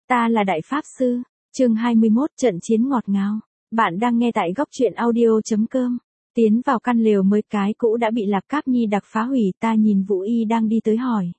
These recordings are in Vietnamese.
Ta là Đại Pháp Sư, chương 21 trận chiến ngọt ngào. Bạn đang nghe tại góc truyện audio.com. Tiến vào căn lều mới cái cũ đã bị Lạp Cáp Nhi đặc phá hủy, ta nhìn Vũ Y đang đi tới hỏi.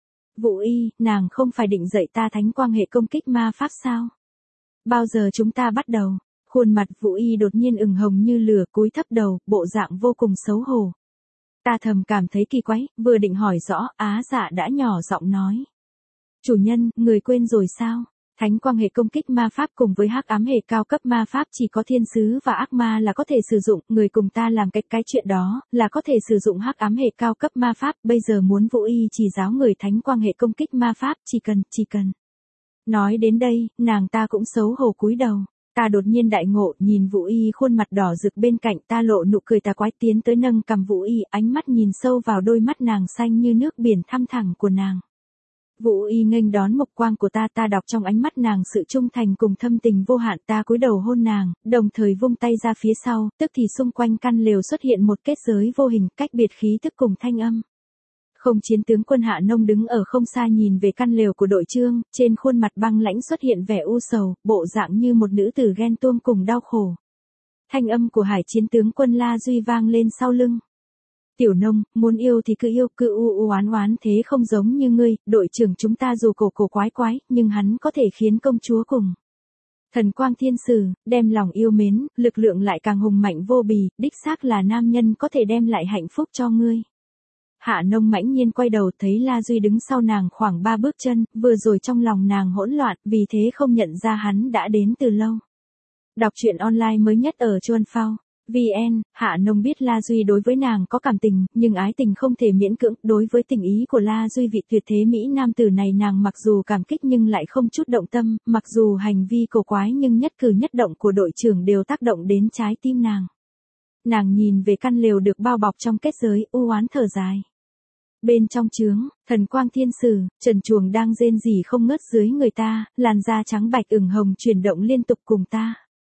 Vũ Y, nàng không phải định dạy ta thánh quang hệ công kích ma pháp sao? Bao giờ chúng ta bắt đầu? Khuôn mặt Vũ Y đột nhiên ửng hồng như lửa, cúi thấp đầu, bộ dạng vô cùng xấu hổ. Ta thầm cảm thấy kỳ quái, vừa định hỏi rõ, Á Dạ đã nhỏ giọng nói. Chủ nhân, người quên rồi sao? Thánh quang hệ công kích ma pháp cùng với hắc ám hệ cao cấp ma pháp chỉ có thiên sứ và ác ma là có thể sử dụng, người cùng ta làm cái chuyện đó, là có thể sử dụng hắc ám hệ cao cấp ma pháp, bây giờ muốn Vũ Y chỉ giáo người thánh quang hệ công kích ma pháp, chỉ cần. Nói đến đây, nàng ta cũng xấu hổ cúi đầu. Ta đột nhiên đại ngộ, nhìn Vũ Y khuôn mặt đỏ rực bên cạnh, ta lộ nụ cười tà quái, tiến tới nâng cầm Vũ Y, ánh mắt nhìn sâu vào đôi mắt nàng xanh như nước biển thăm thẳm của nàng. Vũ Y nghênh đón mộc quang của ta đọc trong ánh mắt nàng sự trung thành cùng thâm tình vô hạn, ta cúi đầu hôn nàng, đồng thời vung tay ra phía sau, tức thì xung quanh căn lều xuất hiện một kết giới vô hình, cách biệt khí tức cùng thanh âm. Không chiến tướng quân Hạ Nông đứng ở không xa nhìn về căn lều của đội Trương, trên khuôn mặt băng lãnh xuất hiện vẻ u sầu, bộ dạng như một nữ tử ghen tuông cùng đau khổ. Thanh âm của Hải chiến tướng quân La Duy vang lên sau lưng. Tiểu Nông, muốn yêu thì cứ yêu, cứ u oán thế không giống như ngươi, đội trưởng chúng ta dù cổ quái, nhưng hắn có thể khiến công chúa cùng thần quang thiên sử, đem lòng yêu mến, lực lượng lại càng hùng mạnh vô bì, đích xác là nam nhân có thể đem lại hạnh phúc cho ngươi. Hạ Nông mãnh nhiên quay đầu thấy La Duy đứng sau nàng khoảng 3 bước chân, vừa rồi trong lòng nàng hỗn loạn, vì thế không nhận ra hắn đã đến từ lâu. Đọc truyện online mới nhất ở Chuan Phao. VN, Hạ Nông biết La Duy đối với nàng có cảm tình, nhưng ái tình không thể miễn cưỡng, đối với tình ý của La Duy vị tuyệt thế Mỹ nam tử này nàng mặc dù cảm kích nhưng lại không chút động tâm, mặc dù hành vi cổ quái nhưng nhất cử nhất động của đội trưởng đều tác động đến trái tim nàng. Nàng nhìn về căn lều được bao bọc trong kết giới, u oán thở dài. Bên trong trướng, thần quang thiên sử, trần truồng đang rên rỉ không ngớt dưới người ta, làn da trắng bạch ửng hồng chuyển động liên tục cùng ta.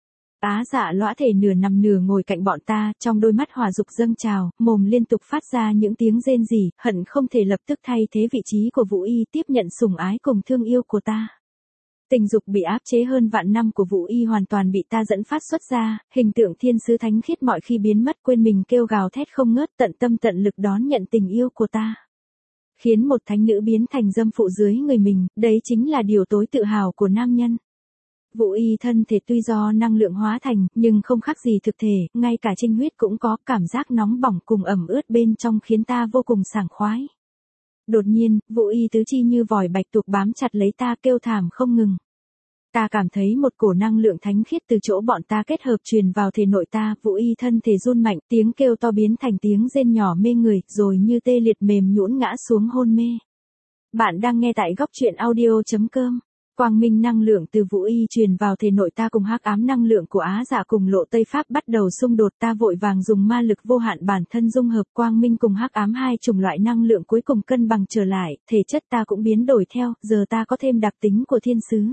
Á Dạ lõa thể nửa nằm nửa ngồi cạnh bọn ta, trong đôi mắt hỏa dục dâng trào, mồm liên tục phát ra những tiếng rên rỉ, hận không thể lập tức thay thế vị trí của Vũ Y tiếp nhận sủng ái cùng thương yêu của ta. Tình dục bị áp chế hơn vạn năm của Vũ Y hoàn toàn bị ta dẫn phát xuất ra, hình tượng thiên sứ thánh khiết mọi khi biến mất, quên mình kêu gào thét không ngớt, tận tâm tận lực đón nhận tình yêu của ta. Khiến một thánh nữ biến thành dâm phụ dưới người mình, đấy chính là điều tối tự hào của nam nhân. Vũ Y thân thể tuy do năng lượng hóa thành, nhưng không khác gì thực thể, ngay cả trinh huyết cũng có, cảm giác nóng bỏng cùng ẩm ướt bên trong khiến ta vô cùng sảng khoái. Đột nhiên, Vũ Y tứ chi như vòi bạch tuộc bám chặt lấy ta kêu thảm không ngừng. Ta cảm thấy một cổ năng lượng thánh khiết từ chỗ bọn ta kết hợp truyền vào thể nội ta, Vũ Y thân thể run mạnh, tiếng kêu to biến thành tiếng rên nhỏ mê người, rồi như tê liệt mềm nhũn ngã xuống hôn mê. Bạn đang nghe tại góc truyện audio.com. Quang minh năng lượng từ Vũ Y truyền vào thể nội ta cùng hắc ám năng lượng của Á Dạ cùng Lộ Tây Pháp bắt đầu xung đột, ta vội vàng dùng ma lực vô hạn bản thân dung hợp quang minh cùng hắc ám hai chủng loại năng lượng cuối cùng cân bằng trở lại, thể chất ta cũng biến đổi theo, giờ ta có thêm đặc tính của thiên sứ.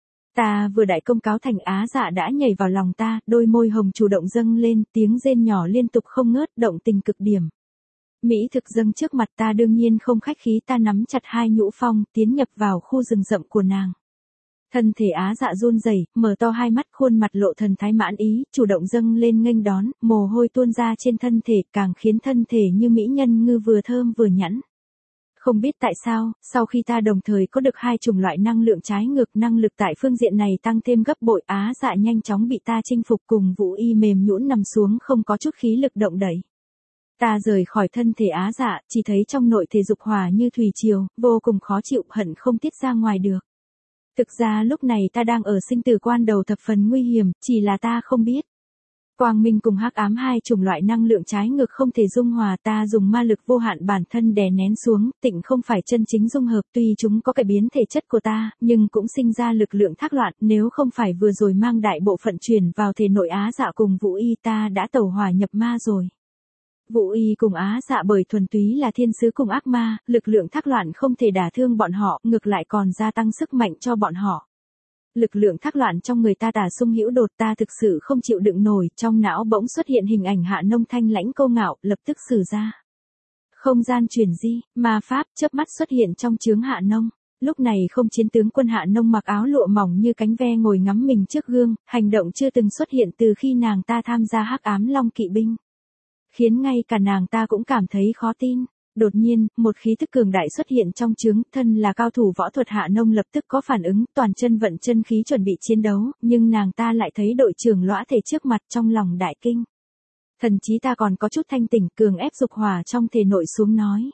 Ta vừa đại công cáo thành, Á Dạ đã nhảy vào lòng ta, đôi môi hồng chủ động dâng lên, tiếng rên nhỏ liên tục không ngớt, động tình cực điểm. Mỹ thực dâng trước mặt ta, đương nhiên không khách khí, ta nắm chặt hai nhũ phong, tiến nhập vào khu rừng rậm của nàng. Thân thể Á Dạ run rẩy, mở to hai mắt, khuôn mặt lộ thần thái mãn ý, chủ động dâng lên nghênh đón, mồ hôi tuôn ra trên thân thể, càng khiến thân thể như mỹ nhân ngư vừa thơm vừa nhẵn. Không biết tại sao, sau khi ta đồng thời có được hai chủng loại năng lượng trái ngược, năng lực tại phương diện này tăng thêm gấp bội, Á Dạ nhanh chóng bị ta chinh phục, cùng Vũ Y mềm nhũn nằm xuống không có chút khí lực động đẩy. Ta rời khỏi thân thể Á Dạ, chỉ thấy trong nội thể dục hỏa như thủy triều, vô cùng khó chịu, hận không tiết ra ngoài được. Thực ra lúc này ta đang ở sinh tử quan đầu thập phần nguy hiểm, chỉ là ta không biết. Quang minh cùng hắc ám hai chủng loại năng lượng trái ngược không thể dung hòa, ta dùng ma lực vô hạn bản thân đè nén xuống, tịnh không phải chân chính dung hợp, tuy chúng có cải biến thể chất của ta, nhưng cũng sinh ra lực lượng thác loạn, nếu không phải vừa rồi mang đại bộ phận truyền vào thể nội Á Dạ cùng Vũ Y ta đã tẩu hỏa nhập ma rồi. Vũ Y cùng Á Dạ bởi thuần túy là thiên sứ cùng ác ma, lực lượng thác loạn không thể đả thương bọn họ, ngược lại còn gia tăng sức mạnh cho bọn họ. Lực lượng thác loạn trong người ta tả sung hữu đột, ta thực sự không chịu đựng nổi, trong não bỗng xuất hiện hình ảnh Hạ Nông thanh lãnh câu ngạo, lập tức sử ra. Không gian chuyển di, ma pháp chớp mắt xuất hiện trong chướng Hạ Nông. Lúc này không chiến tướng quân Hạ Nông mặc áo lụa mỏng như cánh ve ngồi ngắm mình trước gương, hành động chưa từng xuất hiện từ khi nàng ta tham gia Hắc Ám Long Kỵ binh. Khiến ngay cả nàng ta cũng cảm thấy khó tin. Đột nhiên, một khí tức cường đại xuất hiện trong trướng, thân là cao thủ võ thuật Hạ Nông lập tức có phản ứng, toàn chân vận chân khí chuẩn bị chiến đấu, nhưng nàng ta lại thấy đội trưởng lõa thể trước mặt trong lòng đại kinh. Thần chí ta còn có chút thanh tỉnh, cường ép dục hỏa trong thể nội xuống nói.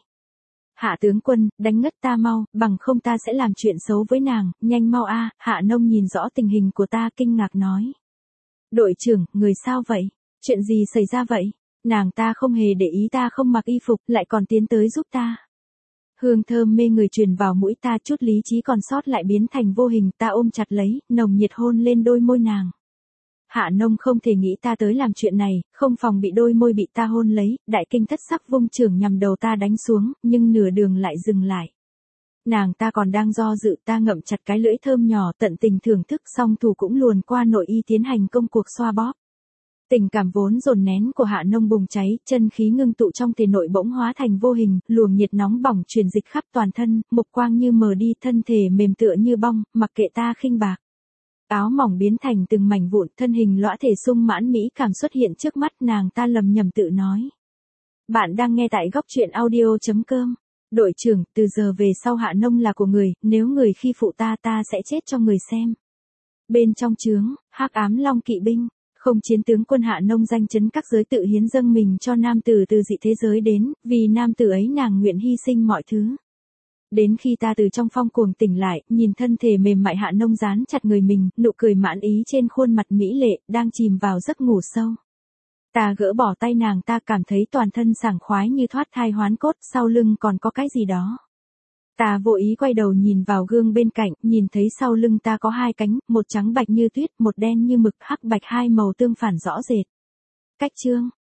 Hạ tướng quân, đánh ngất ta mau, bằng không ta sẽ làm chuyện xấu với nàng, nhanh mau a. Hạ Nông nhìn rõ tình hình của ta kinh ngạc nói. Đội trưởng, người sao vậy? Chuyện gì xảy ra vậy? Nàng ta không hề để ý ta không mặc y phục, lại còn tiến tới giúp ta. Hương thơm mê người truyền vào mũi ta, chút lý trí còn sót lại biến thành vô hình, ta ôm chặt lấy, nồng nhiệt hôn lên đôi môi nàng. Hạ Nông không thể nghĩ ta tới làm chuyện này, không phòng bị đôi môi bị ta hôn lấy, đại kinh thất sắc vung chưởng nhằm đầu ta đánh xuống, nhưng nửa đường lại dừng lại. Nàng ta còn đang do dự, ta ngậm chặt cái lưỡi thơm nhỏ tận tình thưởng thức, song thủ cũng luồn qua nội y tiến hành công cuộc xoa bóp. Tình cảm vốn dồn nén của Hạ Nông bùng cháy, chân khí ngưng tụ trong thể nội bỗng hóa thành vô hình, luồng nhiệt nóng bỏng truyền dịch khắp toàn thân, mục quang như mờ đi, thân thể mềm tựa như bong, mặc kệ ta khinh bạc. Áo mỏng biến thành từng mảnh vụn, thân hình lõa thể sung mãn mỹ cảm xuất hiện trước mắt, nàng ta lầm nhầm tự nói. Bạn đang nghe tại góc truyện audio.com. Đội trưởng, từ giờ về sau Hạ Nông là của người, nếu người khi phụ ta sẽ chết cho người xem. Bên trong trướng, Hắc Ám Long Kỵ binh, không chiến tướng quân Hạ Nông danh chấn các giới tự hiến dâng mình cho nam tử từ dị thế giới đến, vì nam tử ấy nàng nguyện hy sinh mọi thứ. Đến khi ta từ trong phong cuồng tỉnh lại, nhìn thân thể mềm mại Hạ Nông dán chặt người mình, nụ cười mãn ý trên khuôn mặt mỹ lệ, đang chìm vào giấc ngủ sâu. Ta gỡ bỏ tay nàng ta, cảm thấy toàn thân sảng khoái như thoát thai hoán cốt, sau lưng còn có cái gì đó. Ta vô ý quay đầu nhìn vào gương bên cạnh, nhìn thấy sau lưng ta có hai cánh, một trắng bạch như tuyết, một đen như mực, hắc bạch hai màu tương phản rõ rệt. Cách chương